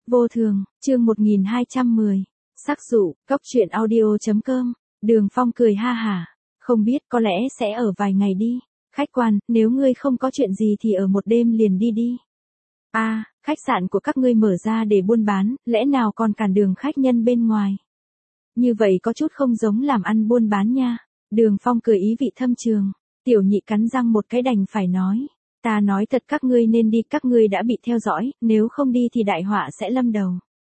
Vô thường, chương 1210. Sắc dụ, cốc truyện audio.com. Đường Phong cười ha hả. Không biết, có lẽ sẽ ở vài ngày đi. Khách quan, nếu ngươi không có chuyện gì thì ở một đêm liền đi. Khách sạn của các ngươi mở ra để buôn bán, lẽ nào còn cản đường khách nhân bên ngoài? Như vậy có chút không giống làm ăn buôn bán nha. Đường Phong cười ý vị thâm trường. Tiểu Nhị cắn răng một cái đành phải nói. Ta nói thật, các ngươi nên đi, các ngươi đã bị theo dõi, nếu không đi thì đại họa sẽ lâm đầu.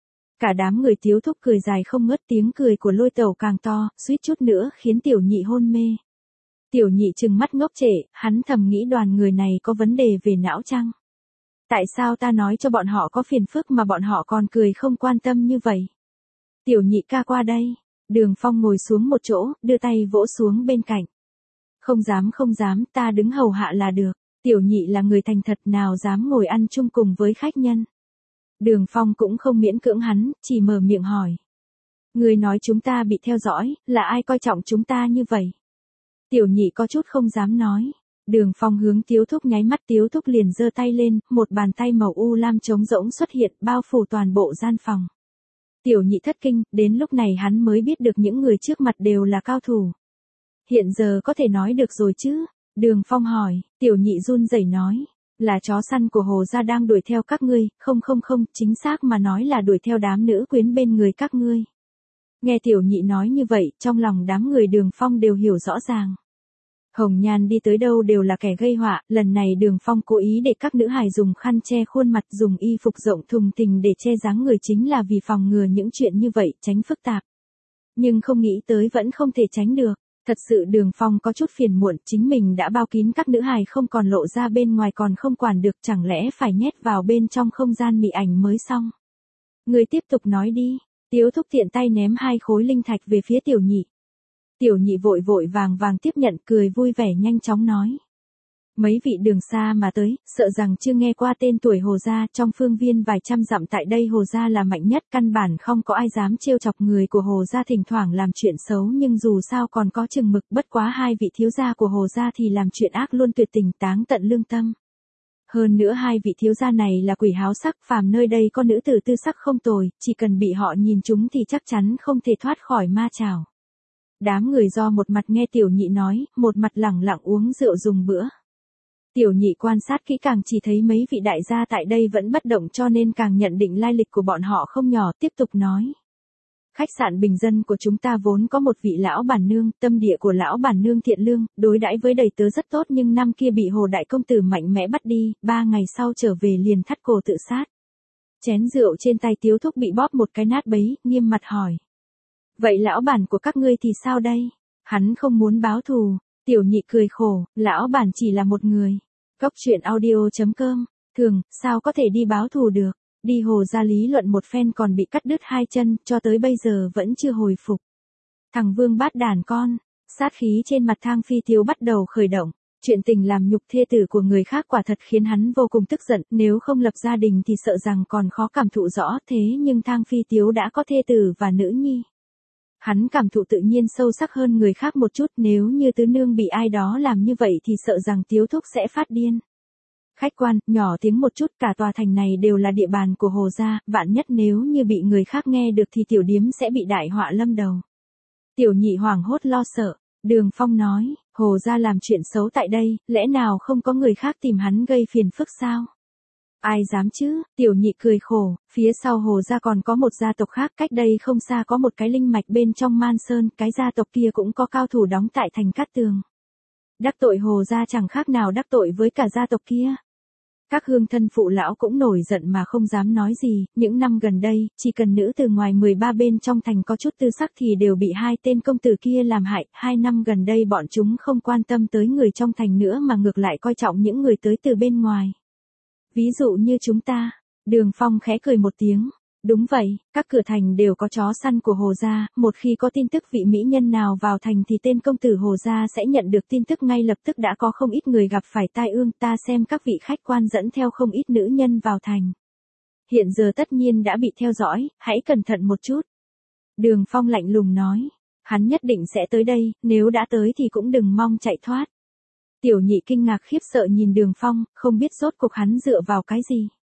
Cả đám người Tiếu Thúc cười dài không ngớt, tiếng cười của Lôi Tẩu càng to, suýt chút nữa khiến Tiểu Nhị hôn mê. Tiểu Nhị trừng mắt ngốc trệ, hắn thầm nghĩ đoàn người này có vấn đề về não chăng? Tại sao ta nói cho bọn họ có phiền phức mà bọn họ còn cười không quan tâm như vậy? Tiểu Nhị ca qua đây. Đường Phong ngồi xuống một chỗ, đưa tay vỗ xuống bên cạnh. Không dám, ta đứng hầu hạ là được. Tiểu Nhị là người thành thật, nào dám ngồi ăn chung cùng với khách nhân. Đường Phong cũng không miễn cưỡng hắn, chỉ mở miệng hỏi. Người nói chúng ta bị theo dõi, là ai coi trọng chúng ta như vậy? Tiểu Nhị có chút không dám nói. Đường Phong hướng Tiếu Thúc nháy mắt, Tiếu Thúc liền giơ tay lên, một bàn tay màu u lam trống rỗng xuất hiện, bao phủ toàn bộ gian phòng. Tiểu Nhị thất kinh, đến lúc này hắn mới biết được những người trước mặt đều là cao thủ. Hiện giờ có thể nói được rồi chứ? Đường Phong hỏi. Tiểu Nhị run rẩy nói. Là chó săn của Hồ gia đang đuổi theo các ngươi. Không, chính xác mà nói là đuổi theo đám nữ quyến bên người các ngươi. Nghe Tiểu Nhị nói như vậy, trong lòng đám người Đường Phong đều hiểu rõ ràng. Hồng Nhan đi tới đâu đều là kẻ gây họa, lần này Đường Phong cố ý để các nữ hài dùng khăn che khuôn mặt, dùng y phục rộng thùng thình để che dáng người, chính là vì phòng ngừa những chuyện như vậy, tránh phức tạp. Nhưng không nghĩ tới vẫn không thể tránh được. Thật sự Đường Phong có chút phiền muộn, chính mình đã bao kín các nữ hài không còn lộ ra bên ngoài, còn không quản được, chẳng lẽ phải nhét vào bên trong không gian mị ảnh mới xong. Người tiếp tục nói đi. Tiếu Thúc tiện tay ném 2 khối linh thạch về phía Tiểu Nhị. Tiểu Nhị vội vàng tiếp nhận, cười vui vẻ nhanh chóng nói. Mấy vị đường xa mà tới, sợ rằng chưa nghe qua tên tuổi Hồ gia, trong phương viên vài trăm dặm tại đây Hồ gia là mạnh nhất, căn bản không có ai dám trêu chọc người của Hồ gia, thỉnh thoảng làm chuyện xấu nhưng dù sao còn có chừng mực, bất quá 2 vị thiếu gia của Hồ gia thì làm chuyện ác luôn tuyệt tình, táng tận lương tâm. Hơn nữa 2 vị thiếu gia này là quỷ háo sắc, phàm nơi đây có nữ tử tư sắc không tồi, chỉ cần bị họ nhìn chúng thì chắc chắn không thể thoát khỏi ma trảo. Đám người do một mặt nghe Tiểu Nhị nói, một mặt lẳng lặng uống rượu dùng bữa. Tiểu Nhị quan sát kỹ càng, chỉ thấy mấy vị đại gia tại đây vẫn bất động, cho nên càng nhận định lai lịch của bọn họ không nhỏ, tiếp tục nói. Khách sạn bình dân của chúng ta vốn có một vị lão bản nương, tâm địa của lão bản nương thiện lương, đối đãi với đầy tớ rất tốt, nhưng năm kia bị Hồ đại công tử mạnh mẽ bắt đi, 3 ngày sau trở về liền thắt cổ tự sát. Chén rượu trên tay Tiếu Thúc bị bóp một cái nát bấy, nghiêm mặt hỏi. Vậy lão bản của các ngươi thì sao đây? Hắn không muốn báo thù. Tiểu Nhị cười khổ, lão bản chỉ là một người. Cốc truyện audio.com. Thường, sao có thể đi báo thù được? Đi Hồ gia lý luận một phen còn bị cắt đứt 2 chân, cho tới bây giờ vẫn chưa hồi phục. Thằng Vương bát đàn con. Sát khí trên mặt Thang Phi Tiếu bắt đầu khởi động. Chuyện tình làm nhục thê tử của người khác quả thật khiến hắn vô cùng tức giận, nếu không lập gia đình thì sợ rằng còn khó cảm thụ rõ, thế nhưng Thang Phi Tiếu đã có thê tử và nữ nhi. Hắn cảm thụ tự nhiên sâu sắc hơn người khác một chút, nếu như tứ nương bị ai đó làm như vậy thì sợ rằng Tiếu Thúc sẽ phát điên. Khách quan, nhỏ tiếng một chút, cả tòa thành này đều là địa bàn của Hồ gia, vạn nhất nếu như bị người khác nghe được thì tiểu điếm sẽ bị đại họa lâm đầu. Tiểu Nhị hoảng hốt lo sợ. Đường Phong nói, Hồ gia làm chuyện xấu tại đây, lẽ nào không có người khác tìm hắn gây phiền phức sao? Ai dám chứ? Tiểu Nhị cười khổ, phía sau Hồ gia còn có một gia tộc khác, cách đây không xa có một cái linh mạch bên trong Man Sơn, cái gia tộc kia cũng có cao thủ đóng tại thành Cát Tường. Đắc tội Hồ gia chẳng khác nào đắc tội với cả gia tộc kia. Các hương thân phụ lão cũng nổi giận mà không dám nói gì, những năm gần đây, chỉ cần nữ từ ngoài 13 bên trong thành có chút tư sắc thì đều bị 2 tên công tử kia làm hại, 2 năm gần đây bọn chúng không quan tâm tới người trong thành nữa mà ngược lại coi trọng những người tới từ bên ngoài. Ví dụ như chúng ta. Đường Phong khẽ cười một tiếng. Đúng vậy, các cửa thành đều có chó săn của Hồ gia, một khi có tin tức vị mỹ nhân nào vào thành thì tên công tử Hồ gia sẽ nhận được tin tức ngay lập tức, đã có không ít người gặp phải tai ương, ta xem các vị khách quan dẫn theo không ít nữ nhân vào thành. Hiện giờ tất nhiên đã bị theo dõi, hãy cẩn thận một chút. Đường Phong lạnh lùng nói, hắn nhất định sẽ tới đây, nếu đã tới thì cũng đừng mong chạy thoát. Tiểu Nhị kinh ngạc khiếp sợ nhìn Đường Phong, không biết rốt cuộc hắn dựa vào cái gì.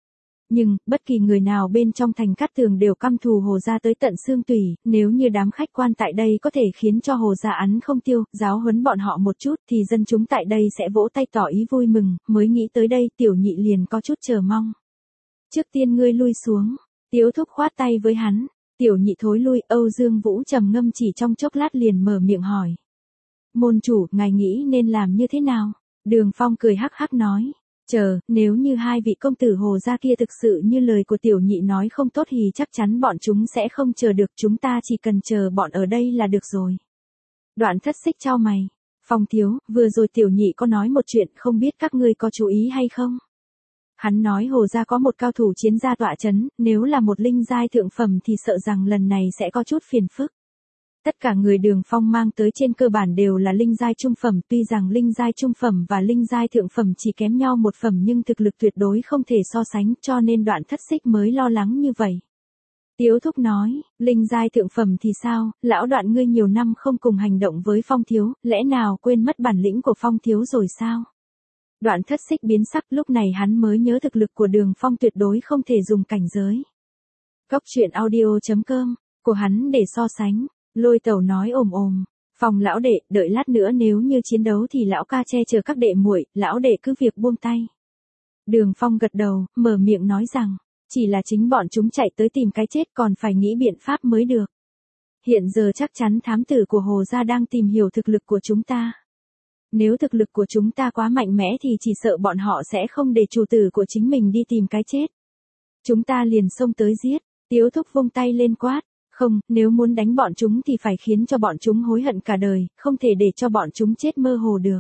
Nhưng, bất kỳ người nào bên trong thành Cát Tường đều căm thù Hồ gia tới tận xương tủy, nếu như đám khách quan tại đây có thể khiến cho Hồ gia ăn không tiêu, giáo huấn bọn họ một chút thì dân chúng tại đây sẽ vỗ tay tỏ ý vui mừng, mới nghĩ tới đây Tiểu Nhị liền có chút chờ mong. Trước tiên ngươi lui xuống, Tiếu Thúc khoát tay với hắn, Tiểu Nhị thối lui, Âu Dương Vũ trầm ngâm chỉ trong chốc lát liền mở miệng hỏi. Môn chủ, ngài nghĩ nên làm như thế nào? Đường Phong cười hắc hắc nói. Nếu như hai vị công tử Hồ gia kia thực sự như lời của Tiểu Nhị nói không tốt thì chắc chắn bọn chúng sẽ không chờ được, chúng ta chỉ cần chờ bọn ở đây là được rồi. Đoạn Thất Xích chau mày. Phong thiếu, vừa rồi Tiểu Nhị có nói một chuyện không biết các ngươi có chú ý hay không? Hắn nói Hồ gia có một cao thủ chiến gia tọa chấn, nếu là một linh giai thượng phẩm thì sợ rằng lần này sẽ có chút phiền phức. Tất cả người Đường Phong mang tới trên cơ bản đều là linh giai trung phẩm, tuy rằng linh giai trung phẩm và linh giai thượng phẩm chỉ kém nhau một phẩm nhưng thực lực tuyệt đối không thể so sánh, cho nên Đoạn Thất Xích mới lo lắng như vậy. Tiếu Thúc nói, linh giai thượng phẩm thì sao, lão Đoạn ngươi nhiều năm không cùng hành động với Phong thiếu, lẽ nào quên mất bản lĩnh của Phong thiếu rồi sao? Đoạn Thất Xích biến sắc, lúc này hắn mới nhớ thực lực của Đường Phong tuyệt đối không thể dùng cảnh giới. Cốc truyện audio.com, của hắn để so sánh. Lôi Tẩu nói ồm ồm, Phong lão đệ, đợi lát nữa nếu như chiến đấu thì lão ca che chở các đệ muội, lão đệ cứ việc buông tay. Đường Phong gật đầu, mở miệng nói rằng, chỉ là chính bọn chúng chạy tới tìm cái chết còn phải nghĩ biện pháp mới được. Hiện giờ chắc chắn thám tử của Hồ gia đang tìm hiểu thực lực của chúng ta. Nếu thực lực của chúng ta quá mạnh mẽ thì chỉ sợ bọn họ sẽ không để chủ tử của chính mình đi tìm cái chết. Chúng ta liền xông tới giết, Tiếu Thúc vung tay lên quát. Không, nếu muốn đánh bọn chúng thì phải khiến cho bọn chúng hối hận cả đời, không thể để cho bọn chúng chết mơ hồ được.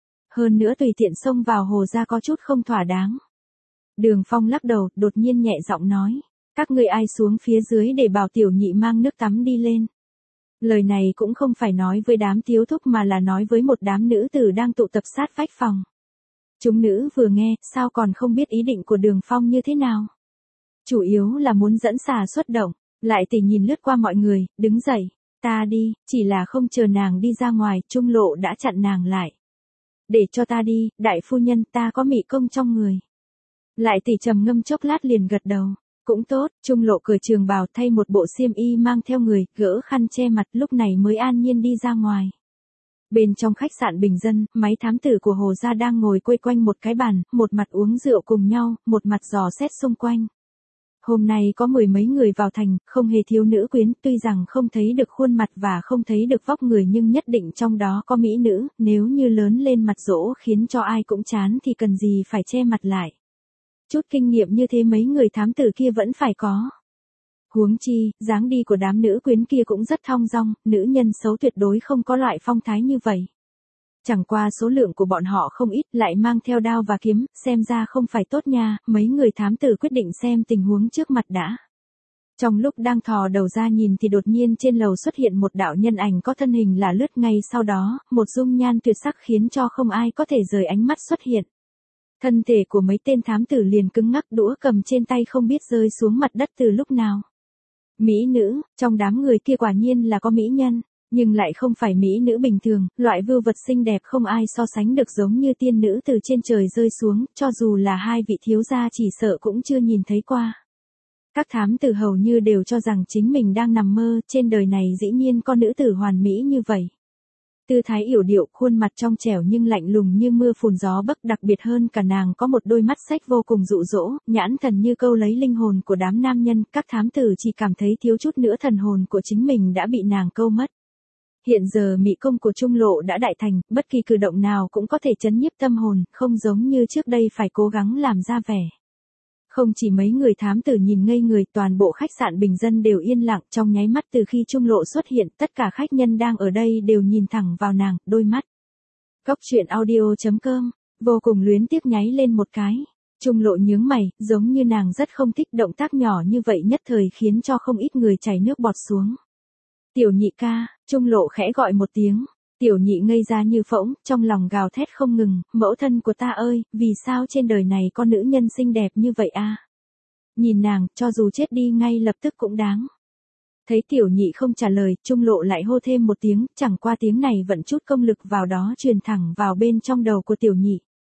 Hơn nữa tùy tiện xông vào Hồ gia có chút không thỏa đáng. Đường Phong lắc đầu, đột nhiên nhẹ giọng nói, các ngươi ai xuống phía dưới để bảo Tiểu Nhị mang nước tắm đi lên. Lời này cũng không phải nói với đám Tiếu Thúc mà là nói với một đám nữ tử đang tụ tập sát vách phòng. Chúng nữ vừa nghe, sao còn không biết ý định của Đường Phong như thế nào. Chủ yếu là muốn dẫn xà xuất động. Lại Tỷ nhìn lướt qua mọi người, đứng dậy, ta đi, chỉ là không chờ nàng đi ra ngoài, Trung Lộ đã chặn nàng lại. Để cho ta đi, đại phu nhân, ta có mị công trong người. Lại Tỷ trầm ngâm chốc lát liền gật đầu, cũng tốt, Trung Lộ cởi trường bào thay một bộ xiêm y mang theo người, gỡ khăn che mặt lúc này mới an nhiên đi ra ngoài. Bên trong khách sạn bình dân, mấy thám tử của Hồ gia đang ngồi quây quanh một cái bàn, một mặt uống rượu cùng nhau, một mặt dò xét xung quanh. Hôm nay có mười mấy người vào thành, không hề thiếu nữ quyến, tuy rằng không thấy được khuôn mặt và không thấy được vóc người nhưng nhất định trong đó có mỹ nữ, nếu như lớn lên mặt dỗ khiến cho ai cũng chán thì cần gì phải che mặt lại. Chút kinh nghiệm như thế mấy người thám tử kia vẫn phải có. Huống chi, dáng đi của đám nữ quyến kia cũng rất thong dong, nữ nhân xấu tuyệt đối không có loại phong thái như vậy. Chẳng qua số lượng của bọn họ không ít, lại mang theo đao và kiếm, xem ra không phải tốt nha, mấy người thám tử quyết định xem tình huống trước mặt đã. Trong lúc đang thò đầu ra nhìn thì đột nhiên trên lầu xuất hiện một đạo nhân ảnh có thân hình là lướt, ngay sau đó, một dung nhan tuyệt sắc khiến cho không ai có thể rời ánh mắt xuất hiện. Thân thể của mấy tên thám tử liền cứng ngắc, đũa cầm trên tay không biết rơi xuống mặt đất từ lúc nào. Mỹ nữ, trong đám người kia quả nhiên là có mỹ nhân. Nhưng lại không phải mỹ nữ bình thường, loại vưu vật xinh đẹp không ai so sánh được, giống như tiên nữ từ trên trời rơi xuống, cho dù là hai vị thiếu gia chỉ sợ cũng chưa nhìn thấy qua. Các thám tử hầu như đều cho rằng chính mình đang nằm mơ, trên đời này dĩ nhiên có nữ tử hoàn mỹ như vậy. Tư thái yểu điệu, khuôn mặt trong trẻo nhưng lạnh lùng như mưa phùn gió bấc, đặc biệt hơn cả nàng có một đôi mắt sách vô cùng dụ dỗ, nhãn thần như câu lấy linh hồn của đám nam nhân, các thám tử chỉ cảm thấy thiếu chút nữa thần hồn của chính mình đã bị nàng câu mất. Hiện giờ mị công của Trung Lộ đã đại thành, bất kỳ cử động nào cũng có thể chấn nhiếp tâm hồn, không giống như trước đây phải cố gắng làm ra vẻ. Không chỉ mấy người thám tử nhìn ngây người, toàn bộ khách sạn bình dân đều yên lặng, trong nháy mắt từ khi Trung Lộ xuất hiện, tất cả khách nhân đang ở đây đều nhìn thẳng vào nàng, đôi mắt. Cốc truyện audio.com, vô cùng luyến tiếc nháy lên một cái. Trung Lộ nhướng mày, giống như nàng rất không thích động tác nhỏ như vậy, nhất thời khiến cho không ít người chảy nước bọt xuống. Tiểu Nhị ca, Trung Lộ khẽ gọi một tiếng. Tiểu Nhị ngây ra như phỗng, trong lòng gào thét không ngừng, mẫu thân của ta ơi, vì sao trên đời này có nữ nhân xinh đẹp như vậy a? Nhìn nàng, cho dù chết đi ngay lập tức cũng đáng. Thấy Tiểu Nhị không trả lời, Trung Lộ lại hô thêm một tiếng, chẳng qua tiếng này vẫn chút công lực vào đó truyền thẳng vào bên trong đầu của Tiểu Nhị.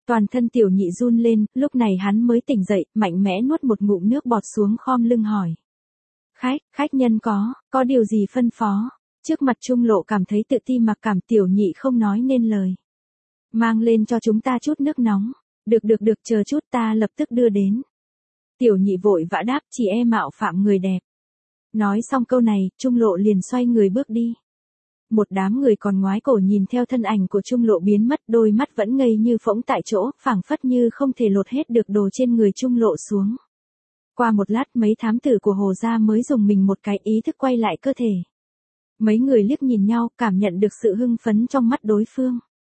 Toàn thân tiểu nhị run lên, lúc này hắn mới tỉnh dậy, mạnh mẽ nuốt một ngụm nước bọt xuống khom lưng hỏi. Khách nhân có điều gì phân phó? Trước mặt Trung Lộ cảm thấy tự ti mặc cảm, tiểu nhị không nói nên lời. Mang lên cho chúng ta chút nước nóng. Được, chờ chút ta lập tức đưa đến. Tiểu nhị vội vã đáp, chỉ e mạo phạm người đẹp. Nói xong câu này, Trung Lộ liền xoay người bước đi. Một đám người còn ngoái cổ nhìn theo thân ảnh của Trung Lộ biến mất, đôi mắt vẫn ngây như phỗng tại chỗ, phảng phất như không thể lột hết được đồ trên người Trung Lộ xuống. Qua một lát mấy thám tử của Hồ gia mới dùng mình một cái, ý thức quay lại cơ thể. Mấy người liếc nhìn nhau, cảm nhận được sự hưng phấn trong mắt đối phương.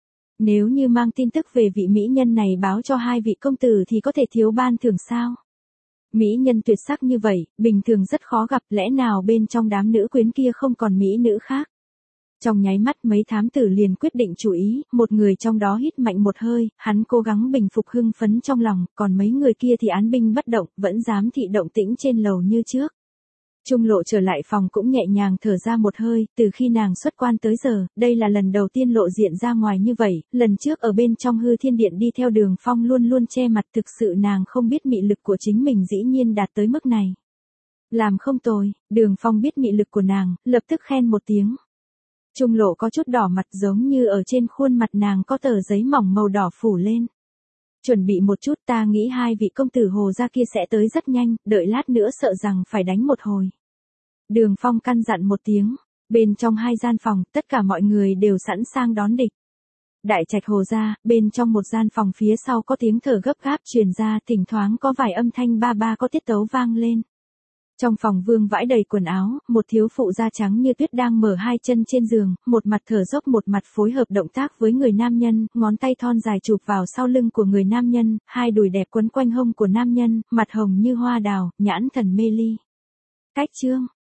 Nếu như mang tin tức về vị mỹ nhân này báo cho hai vị công tử thì có thể thiếu ban thưởng sao? Mỹ nhân tuyệt sắc như vậy, bình thường rất khó gặp, lẽ nào bên trong đám nữ quyến kia không còn mỹ nữ khác? Trong nháy mắt mấy thám tử liền quyết định chủ ý, một người trong đó hít mạnh một hơi, hắn cố gắng bình phục hưng phấn trong lòng, còn mấy người kia thì án binh bất động, vẫn dám thị động tĩnh trên lầu như trước. Trung Lộ trở lại phòng cũng nhẹ nhàng thở ra một hơi, từ khi nàng xuất quan tới giờ, đây là lần đầu tiên lộ diện ra ngoài như vậy, lần trước ở bên trong Hư Thiên Điện đi theo Đường Phong luôn luôn che mặt, thực sự nàng không biết mị lực của chính mình dĩ nhiên đạt tới mức này. Làm không tồi, Đường Phong biết mị lực của nàng, lập tức khen một tiếng. Trung Lộ có chút đỏ mặt, giống như ở trên khuôn mặt nàng có tờ giấy mỏng màu đỏ phủ lên. Chuẩn bị một chút, ta nghĩ hai vị công tử Hồ gia kia sẽ tới rất nhanh, đợi lát nữa sợ rằng phải đánh một hồi. Đường Phong căn dặn một tiếng, bên trong hai gian phòng, tất cả mọi người đều sẵn sàng đón địch. Đại trạch Hồ gia, bên trong một gian phòng phía sau có tiếng thở gấp gáp truyền ra, thỉnh thoảng có vài âm thanh ba ba có tiết tấu vang lên. Trong phòng vương vãi đầy quần áo, một thiếu phụ da trắng như tuyết đang mở hai chân trên giường, một mặt thở dốc một mặt phối hợp động tác với người nam nhân, ngón tay thon dài chụp vào sau lưng của người nam nhân, hai đùi đẹp quấn quanh hông của nam nhân, mặt hồng như hoa đào, nhãn thần mê ly. Cách chương